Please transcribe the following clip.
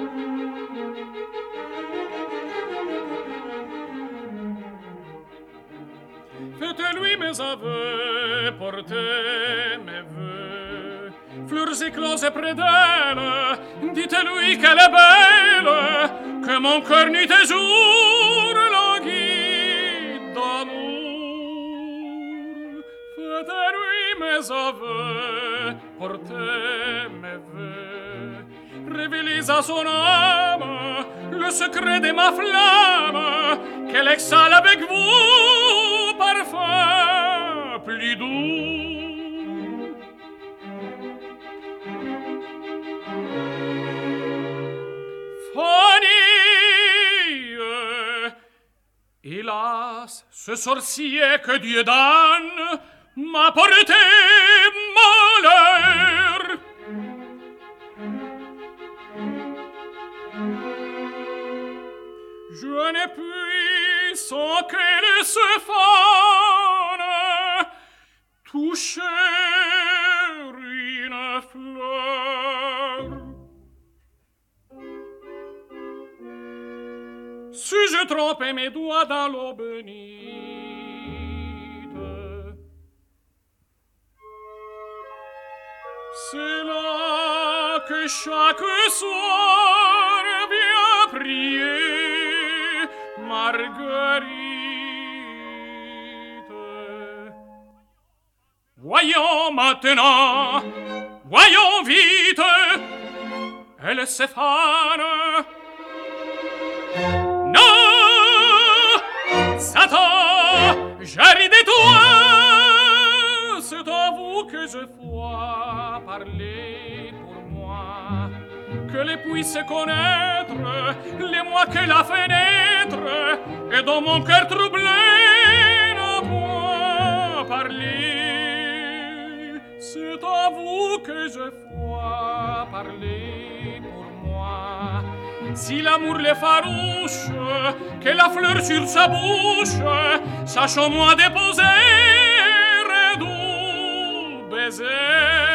Faites-lui mes aveux, portez mes vœux, fleurs écloses près d'elle, dites-lui qu'elle est belle, que mon cœur nuit et jour languit d'amour. Faites-lui mes aveux, portez mes vœux, révélez à son âme le secret de ma flamme, qu'elle exhale avec vous parfum plus doux. Fanny, hélas, ce sorcier que Dieu donne m'a porté malheur. Je n'ai pu sans qu'elle se fane toucher une fleur. Si-je trempais mes doigts dans l'eau bénite, c'est là que chaque soir vient prier Marguerite. Voyons maintenant, voyons vite, elle s'effane. Non, Satan, j'arrive de toi. C'est à vous que je vois parler pour moi, que les puisse connaître, les mois que la fenêtre, et dans mon cœur troublé n'a point parlé. C'est à vous que je vois parler pour moi. Si l'amour les farouche, que la fleur sur sa bouche, sache au moins déposer un doux baiser.